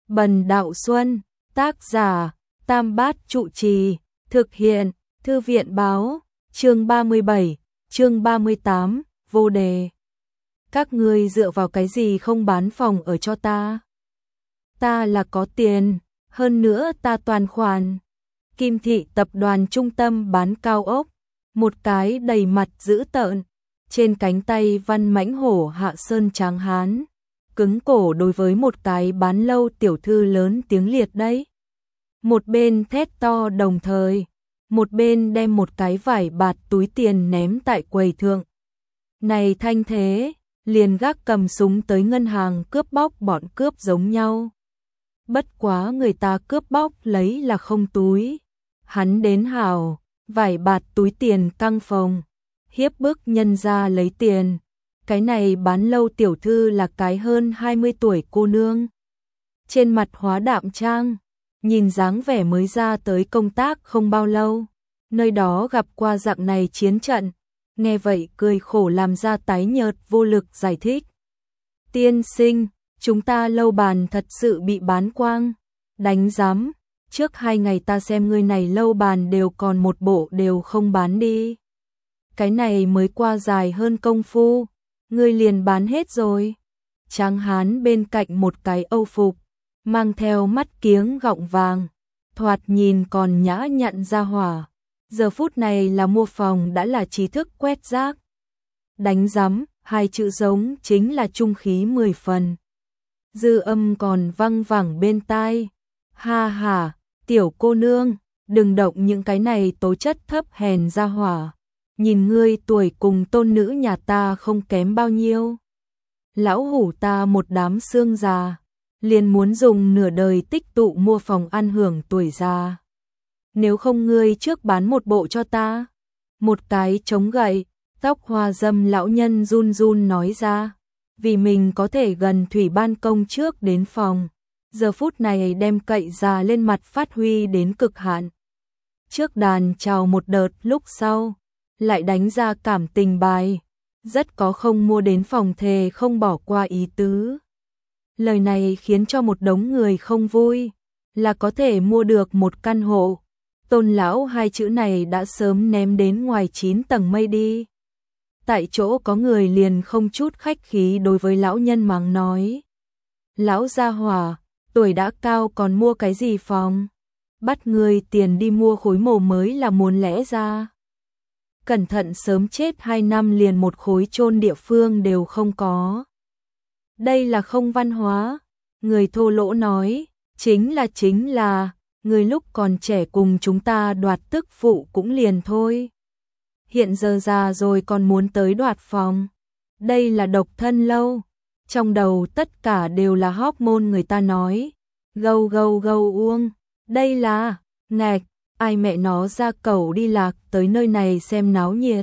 Bần Đạo Xuân, tác giả, Tam Bát Trụ Trì, thực hiện, Thư viện Báo, chương 37, chương 38, vô đề. Các ngươi dựa vào cái gì không bán phòng ở cho ta? Ta là có tiền, hơn nữa ta toàn khoản. Kim Thị tập đoàn trung tâm bán cao ốc, một cái đầy mặt dữ tợn, trên cánh tay văn mãnh hổ hạ sơn tráng hán, cứng cổ đối với một cái bán lâu tiểu thư lớn tiếng liệt đấy. Một bên thét to đồng thời, một bên đem một cái vải bạt túi tiền ném tại quầy thượng. Này thanh thế, liền gác cầm súng tới ngân hàng cướp bóc bọn cướp giống nhau. Bất quá người ta cướp bóc lấy là không túi. Hắn đến hảo, vải bạt túi tiền căng phòng, hiếp bức nhân ra lấy tiền. Cái này bán lâu tiểu thư là cái hơn 20 tuổi cô nương. Trên mặt hóa đạm trang, nhìn dáng vẻ mới ra tới công tác không bao lâu. Nơi đó gặp qua dạng này chiến trận, nghe vậy cười khổ làm ra tái nhợt vô lực giải thích. Tiên sinh, chúng ta lâu bàn thật sự bị bán quang. Đánh giám, trước 2 ngày ta xem ngươi này lâu bàn đều còn một bộ đều không bán đi. Cái này mới qua dài hơn công phu, ngươi liền bán hết rồi. Tráng hán bên cạnh một cái âu phục, mang theo mắt kiếng gọng vàng, thoạt nhìn còn nhã nhặn ra hỏa. Giờ phút này là mua phòng đã là trí thức quét rác. Đánh giám, 2 chữ giống chính là trung khí 10 phần. Dư âm còn văng vẳng bên tai. Ha ha, tiểu cô nương, đừng động những cái này tố chất thấp hèn ra hỏa. Nhìn ngươi tuổi cùng tôn nữ nhà ta không kém bao nhiêu. Lão hủ ta một đám xương già, liền muốn dùng nửa đời tích tụ mua phòng ăn hưởng tuổi già. Nếu không ngươi trước bán một bộ cho ta. Một cái chống gậy, tóc hoa dâm lão nhân run run nói ra. Vì mình có thể gần thủy ban công trước đến phòng. Giờ phút này đem cậy già lên mặt phát huy đến cực hạn. Trước đàn chào một đợt lúc sau, lại đánh ra cảm tình bài. Rất có không mua đến phòng thề không bỏ qua ý tứ. Lời này khiến cho một đống người không vui, là có thể mua được một căn hộ. Tôn lão 2 chữ này đã sớm ném đến ngoài 9 tầng mây đi. Tại chỗ có người liền không chút khách khí đối với lão nhân mắng nói. Lão gia hỏa, tuổi đã cao còn mua cái gì phòng? Bắt người tiền đi mua khối mồ mới là muốn lẽ ra. Cẩn thận sớm chết 2 năm liền một khối chôn địa phương đều không có. Đây là không văn hóa. Người thô lỗ nói, chính là, người lúc còn trẻ cùng chúng ta đoạt tức phụ cũng liền thôi. Hiện giờ già rồi còn muốn tới đoạt phòng. Đây là độc thân lâu. Trong đầu tất cả đều là hormone người ta nói. Gâu gâu gâu uông. Đây là, ngạch, ai mẹ nó ra cẩu đi lạc tới nơi này xem náo nhiệt.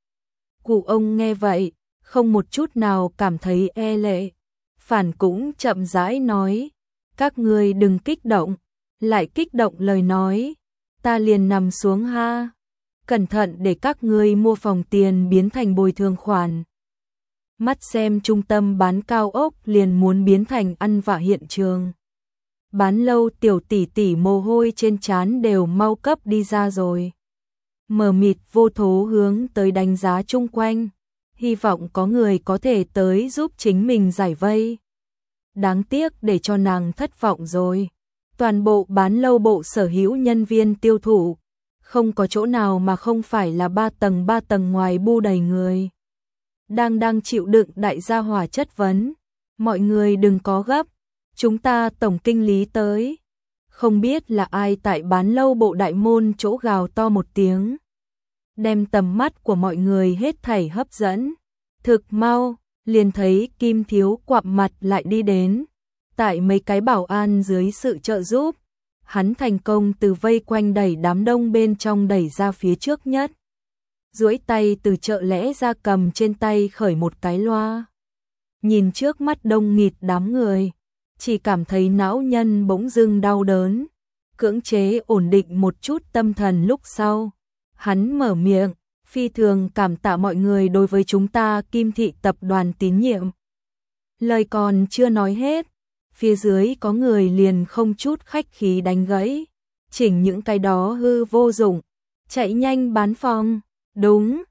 Cụ ông nghe vậy, không một chút nào cảm thấy e lệ. Phản cũng chậm rãi nói. Các ngươi đừng kích động. Lại kích động lời nói. Ta liền nằm xuống ha. Cẩn thận để các ngươi mua phòng tiền biến thành bồi thường khoản. Mắt xem trung tâm bán cao ốc liền muốn biến thành ăn vạ hiện trường. Bán lâu tiểu tỷ tỷ mồ hôi trên trán đều mau cấp đi ra rồi. Mờ mịt vô thố hướng tới đánh giá chung quanh. Hy vọng có người có thể tới giúp chính mình giải vây. Đáng tiếc để cho nàng thất vọng rồi. Toàn bộ bán lâu bộ sở hữu nhân viên tiêu thụ. Không có chỗ nào mà không phải là 3 tầng ngoài bu đầy người. Đang chịu đựng đại gia hỏa chất vấn. Mọi người đừng có gấp. Chúng ta tổng kinh lý tới. Không biết là ai tại bán lâu bộ đại môn chỗ gào to một tiếng. Đem tầm mắt của mọi người hết thảy hấp dẫn. Thực mau, liền thấy Kim Thiếu quặp mặt lại đi đến. Tại mấy cái bảo an dưới sự trợ giúp, hắn thành công từ vây quanh đẩy đám đông bên trong đẩy ra phía trước nhất. Duỗi tay từ chợ lẽ ra cầm trên tay khởi một cái loa. Nhìn trước mắt đông nghịt đám người, chỉ cảm thấy não nhân bỗng dưng đau đớn. Cưỡng chế ổn định một chút tâm thần lúc sau. Hắn mở miệng, phi thường cảm tạ mọi người đối với chúng ta Kim Thị tập đoàn tín nhiệm. Lời còn chưa nói hết, phía dưới có người liền không chút khách khí đánh gãy, chỉnh những cái đó hư vô dụng, chạy nhanh bán phòng, đúng,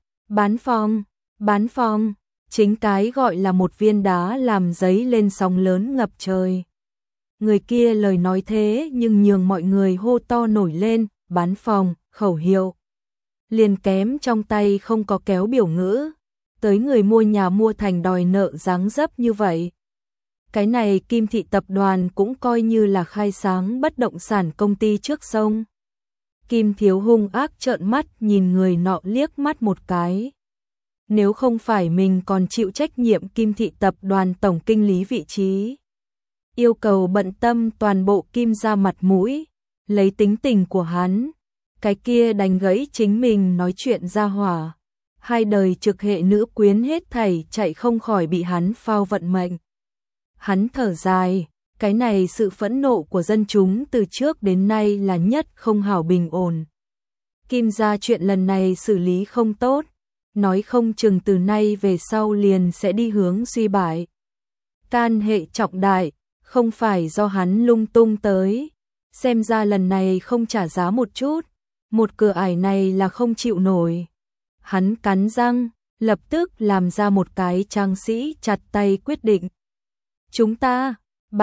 bán phòng, chính cái gọi là một viên đá làm giấy lên sóng lớn ngập trời. Người kia lời nói thế nhưng nhường mọi người hô to nổi lên, bán phòng, khẩu hiệu. Liền kém trong tay không có kéo biểu ngữ, tới người mua nhà mua thành đòi nợ dáng dấp như vậy. Cái này Kim Thị Tập đoàn cũng coi như là khai sáng bất động sản công ty trước sông. Kim Thiếu hung ác trợn mắt nhìn người nọ liếc mắt một cái. Nếu không phải mình còn chịu trách nhiệm Kim Thị Tập đoàn tổng kinh lý vị trí, yêu cầu bận tâm toàn bộ Kim gia mặt mũi, lấy tính tình của hắn, cái kia đánh gãy chính mình nói chuyện ra hỏa. Hai đời trực hệ nữ quyến hết thảy chạy không khỏi bị hắn phao vận mệnh. Hắn thở dài, cái này sự phẫn nộ của dân chúng từ trước đến nay là nhất không hảo bình ổn. Kim gia chuyện lần này xử lý không tốt, nói không chừng từ nay về sau liền sẽ đi hướng suy bại. Can hệ trọng đại, không phải do hắn lung tung tới, xem ra lần này không trả giá một chút, một cửa ải này là không chịu nổi. Hắn cắn răng, lập tức làm ra một cái trang sĩ chặt tay quyết định. Chúng ta,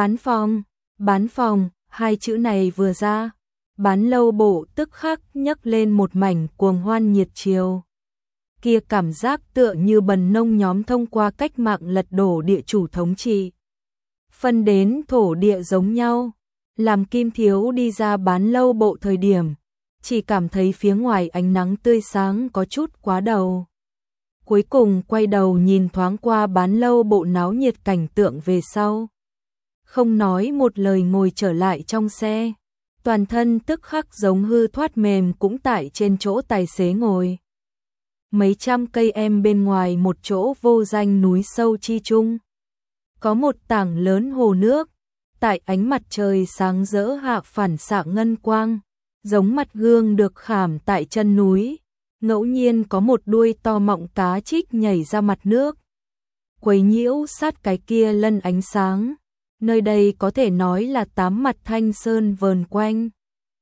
bán phòng, hai chữ này vừa ra, bán lâu bộ tức khắc nhấc lên một mảnh cuồng hoan nhiệt triều. Kia cảm giác tựa như bần nông nhóm thông qua cách mạng lật đổ địa chủ thống trị. Phân đến thổ địa giống nhau, làm Kim Thiếu đi ra bán lâu bộ thời điểm, chỉ cảm thấy phía ngoài ánh nắng tươi sáng có chút quá đầu. Cuối cùng quay đầu nhìn thoáng qua bán lâu bộ náo nhiệt cảnh tượng về sau. Không nói một lời ngồi trở lại trong xe, toàn thân tức khắc giống hư thoát mềm cũng tại trên chỗ tài xế ngồi. Mấy trăm cây em bên ngoài một chỗ vô danh núi sâu chi trung. Có một tảng lớn hồ nước, tại ánh mặt trời sáng rỡ hạ phản xạ ngân quang, giống mặt gương được khảm tại chân núi. Ngẫu nhiên có một đuôi to mọng cá trích nhảy ra mặt nước, quấy nhiễu sát cái kia lân ánh sáng. Nơi đây có thể nói là tám mặt thanh sơn vờn quanh.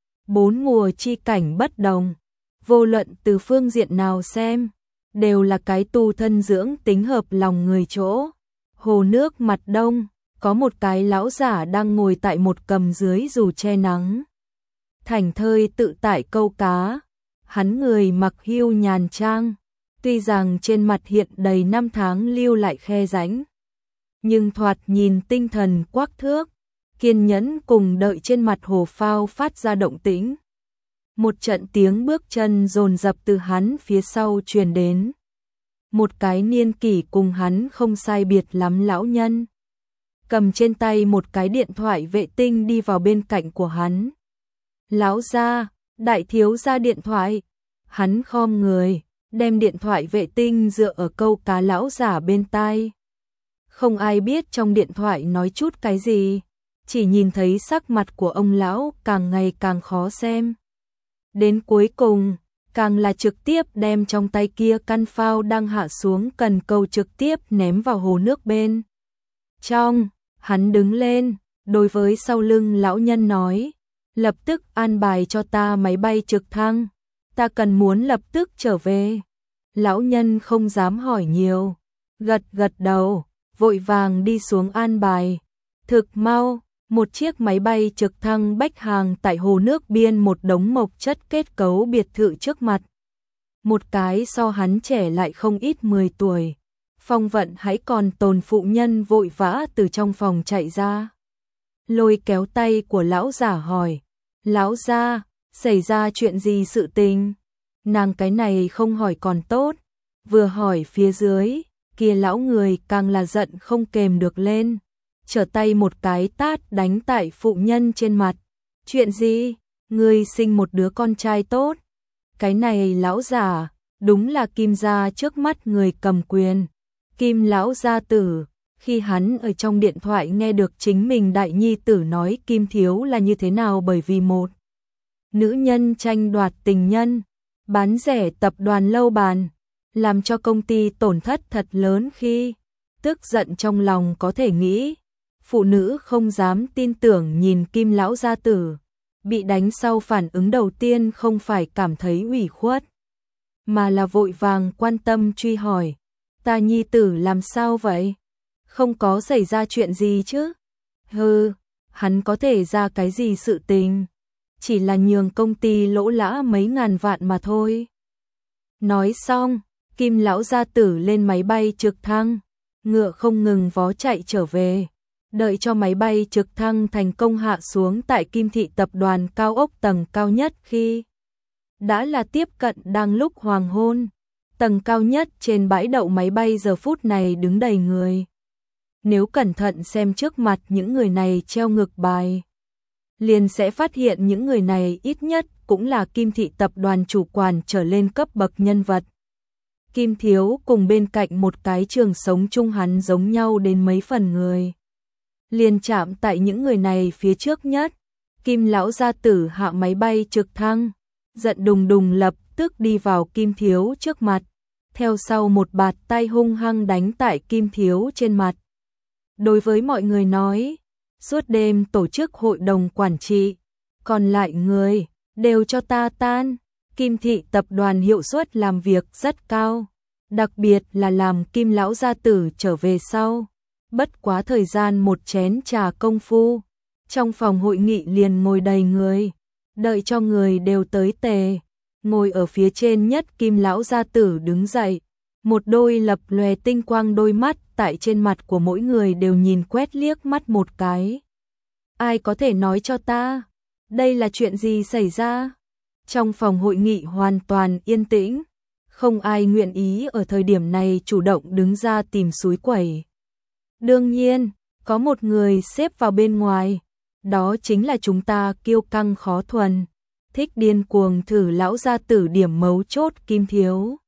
Bốn mùa chi cảnh bất đồng, vô luận từ phương diện nào xem, đều là cái tu thân dưỡng tính hợp lòng người chỗ. Hồ nước mặt đông, có một cái lão giả đang ngồi tại một cầm dưới dù che nắng. Thảnh thơi tự tại câu cá. Hắn người mặc hưu nhàn trang, tuy rằng trên mặt hiện đầy năm tháng lưu lại khe rãnh, nhưng thoạt nhìn tinh thần quắc thước, kiên nhẫn cùng đợi trên mặt hồ phao phát ra động tĩnh. Một trận tiếng bước chân dồn dập từ hắn phía sau truyền đến. Một cái niên kỷ cùng hắn không sai biệt lắm lão nhân, cầm trên tay một cái điện thoại vệ tinh đi vào bên cạnh của hắn. Lão gia, đại thiếu gia điện thoại. Hắn khom người, đem điện thoại vệ tinh dựa ở câu cá lão giả bên tai. Không ai biết trong điện thoại nói chút cái gì, chỉ nhìn thấy sắc mặt của ông lão càng ngày càng khó xem. Đến cuối cùng, càng là trực tiếp đem trong tay kia căn phao đang hạ xuống cần câu trực tiếp ném vào hồ nước bên trong. Hắn đứng lên, đối với sau lưng lão nhân nói, lập tức an bài cho ta máy bay trực thăng, ta cần muốn lập tức trở về. Lão nhân không dám hỏi nhiều, gật gật đầu, vội vàng đi xuống an bài. Thực mau, một chiếc máy bay trực thăng bách hàng tại hồ nước biên một đống mộc chất kết cấu biệt thự trước mặt. Một cái so hắn trẻ lại không ít 10 tuổi, phong vận hãy còn tồn phụ nhân vội vã từ trong phòng chạy ra. Lôi kéo tay của lão giả hỏi, lão gia, xảy ra chuyện gì sự tình? Nàng cái này không hỏi còn tốt, vừa hỏi phía dưới, kia lão người càng là giận không kềm được lên, trở tay một cái tát đánh tại phụ nhân trên mặt. Chuyện gì? Ngươi sinh một đứa con trai tốt. Cái này lão giả, đúng là Kim gia trước mắt người cầm quyền. Kim lão gia tử, khi hắn ở trong điện thoại nghe được chính mình đại nhi tử nói Kim thiếu là như thế nào bởi vì một nữ nhân tranh đoạt tình nhân, bán rẻ tập đoàn lâu bàn, làm cho công ty tổn thất thật lớn khi tức giận trong lòng có thể nghĩ. Phụ nữ không dám tin tưởng nhìn Kim lão gia tử, bị đánh sau phản ứng đầu tiên không phải cảm thấy ủy khuất, mà là vội vàng quan tâm truy hỏi, ta nhi tử làm sao vậy? Không có xảy ra chuyện gì chứ? Hừ, hắn có thể ra cái gì sự tình? Chỉ là nhường công ty lỗ lã mấy ngàn vạn mà thôi. Nói xong, Kim lão gia tử lên máy bay trực thăng, ngựa không ngừng vó chạy trở về. Đợi cho máy bay trực thăng thành công hạ xuống tại Kim thị tập đoàn cao ốc tầng cao nhất khi đã là tiếp cận đang lúc hoàng hôn. Tầng cao nhất trên bãi đậu máy bay giờ phút này đứng đầy người. Nếu cẩn thận xem trước mặt những người này treo ngược bài, liền sẽ phát hiện những người này ít nhất cũng là Kim thị tập đoàn chủ quản trở lên cấp bậc nhân vật. Kim Thiếu cùng bên cạnh một cái trường sống chung hắn giống nhau đến mấy phần người. Liền chạm tại những người này phía trước nhất, Kim lão gia tử hạ máy bay trực thăng, giận đùng đùng lập tức đi vào Kim Thiếu trước mặt, theo sau một bạt tay hung hăng đánh tại Kim Thiếu trên mặt. Đối với mọi người nói, suốt đêm tổ chức hội đồng quản trị, còn lại người, đều cho ta tan. Kim thị tập đoàn hiệu suất làm việc rất cao, đặc biệt là làm Kim lão gia tử trở về sau. Bất quá thời gian một chén trà công phu, trong phòng hội nghị liền ngồi đầy người, đợi cho người đều tới tề. Ngồi ở phía trên nhất Kim lão gia tử đứng dậy, một đôi lập lòe tinh quang đôi mắt tại trên mặt của mỗi người đều nhìn quét liếc mắt một cái. Ai có thể nói cho ta, đây là chuyện gì xảy ra? Trong phòng hội nghị hoàn toàn yên tĩnh, không ai nguyện ý ở thời điểm này chủ động đứng ra tìm xúi quẩy. Đương nhiên, có một người xếp vào bên ngoài, đó chính là chúng ta kiêu căng khó thuần, thích điên cuồng thử lão gia tử điểm mấu chốt Kim Thiếu.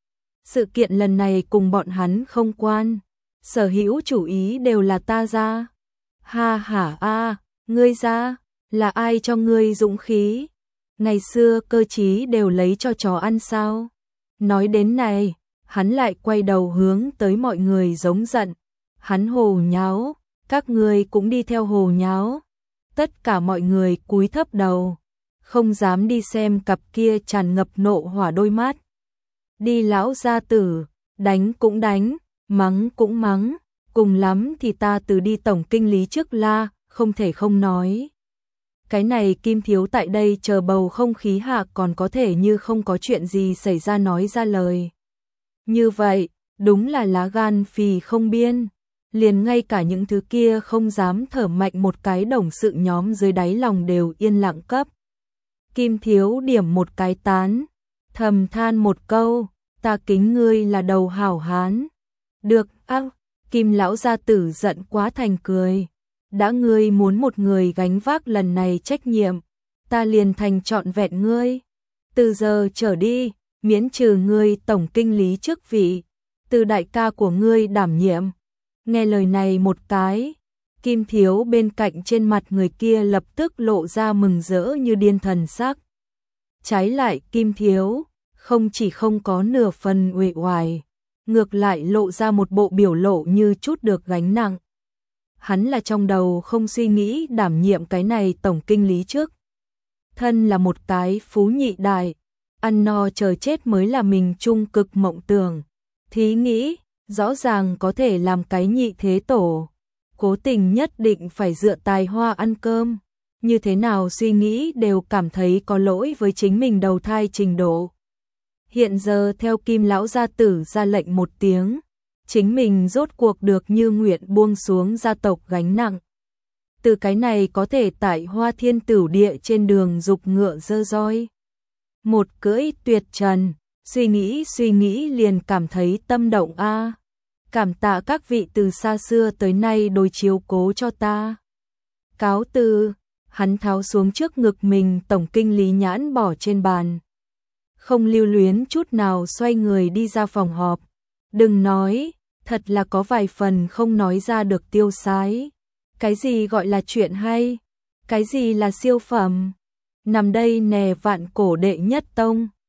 Sự kiện lần này cùng bọn hắn không quan, sở hữu chủ ý đều là ta ra. Ha hả a, ngươi ra, là ai cho ngươi dũng khí? Ngày xưa cơ trí đều lấy cho chó ăn sao? Nói đến này, hắn lại quay đầu hướng tới mọi người giống giận. Hắn hồ nháo, các ngươi cũng đi theo hồ nháo. Tất cả mọi người cúi thấp đầu, không dám đi xem cặp kia tràn ngập nộ hỏa đôi mắt. Đi lão gia tử, đánh cũng đánh, mắng cũng mắng, cùng lắm thì ta từ đi tổng kinh lý trước la, không thể không nói. Cái này Kim Thiếu tại đây chờ bầu không khí hạ còn có thể như không có chuyện gì xảy ra nói ra lời. Như vậy, đúng là lá gan phì không biên. Liền ngay cả những thứ kia không dám thở mạnh một cái đồng sự nhóm dưới đáy lòng đều yên lặng cấp. Kim Thiếu điểm một cái tán, thầm than một câu, ta kính ngươi là đầu hảo hán. Được, Kim lão gia tử giận quá thành cười. Đã ngươi muốn một người gánh vác lần này trách nhiệm, ta liền thành trọn vẹn ngươi. Từ giờ trở đi, miễn trừ ngươi tổng kinh lý chức vị, từ đại ca của ngươi đảm nhiệm. Nghe lời này một cái, Kim Thiếu bên cạnh trên mặt người kia lập tức lộ ra mừng rỡ như điên thần sắc. Trái lại Kim Thiếu, không chỉ không có nửa phần uể oải, ngược lại lộ ra một bộ biểu lộ như chút được gánh nặng. Hắn là trong đầu không suy nghĩ đảm nhiệm cái này tổng kinh lý trước. Thân là một cái phú nhị đại, ăn no chờ chết mới là mình trung cực mộng tưởng. Thí nghĩ, rõ ràng có thể làm cái nhị thế tổ, cố tình nhất định phải dựa tài hoa ăn cơm. Như thế nào suy nghĩ đều cảm thấy có lỗi với chính mình đầu thai trình độ. Hiện giờ theo Kim lão gia tử ra lệnh một tiếng, chính mình rốt cuộc được như nguyện buông xuống gia tộc gánh nặng. Từ cái này có thể tại Hoa Thiên Tửu Địa trên đường dục ngựa dơ roi. Một cưỡi tuyệt trần, suy nghĩ liền cảm thấy tâm động a. Cảm tạ các vị từ xa xưa tới nay đối chiếu cố cho ta. Cáo từ, hắn tháo xuống trước ngực mình tổng kinh lý nhãn bỏ trên bàn. Không lưu luyến chút nào xoay người đi ra phòng họp. Đừng nói, thật là có vài phần không nói ra được tiêu sái. Cái gì gọi là chuyện hay? Cái gì là siêu phẩm? Nằm đây nè vạn cổ đệ nhất tông.